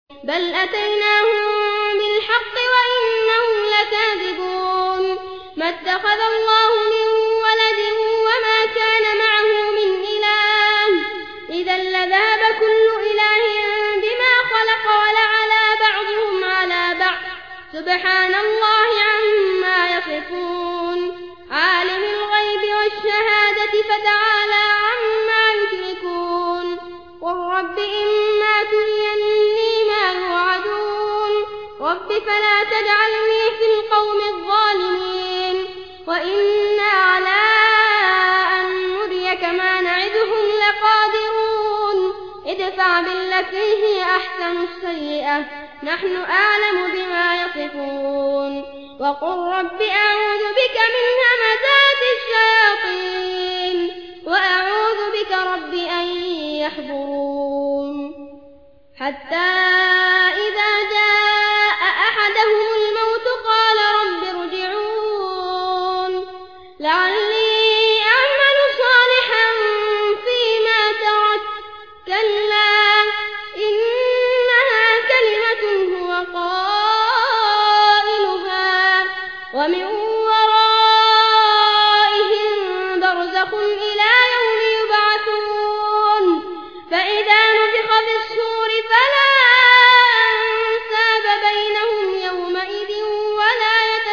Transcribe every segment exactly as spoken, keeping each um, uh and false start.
بل أتيناهم بالحق وإنهم لكاذبون ما اتخذ الله من ولد وما كان معه من إله إذا لذهب كل إله بما خلق ولعلى بعضهم على بعض سبحان الله عما يصفون عالم الغيب والشهادة فتعالى عما يشركون قل رب إما تريني ما يوعدون رب فلا تجعلني في القوم الظالمين وإنا على أن نريك ما نعدهم لقادرون ادفع بالتي هي أحسن السيئة نحن أعلم بما يصفون وقل رب أعوذ بك من همزات الشياطين وأعوذ بك رب أن يحضرون حتى إذا جاء أحدهم الموت قال رب ارجعون لعلي أعمل صالحا فيما ترك كلا إنها كلمة هو قائلها ومن ورائهم برزخ إلى يوم يبعثون فإذا نفخ في الصور فلا أنساب بينهم يومئذ ولا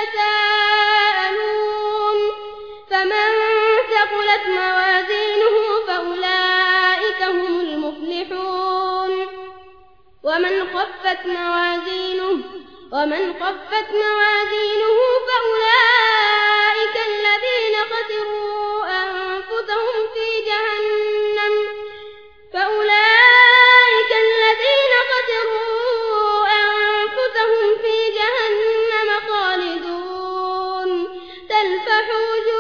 يتساءلون فمن ثقلت موازينه فأولئك هم المفلحون ومن خفت موازينه ومن خفت موازينه فأولئك الذين خسروا أنفسهم في جهنم فأولئك الذين خسروا أنفسهم في جهنم خالدون تلفح وجوههم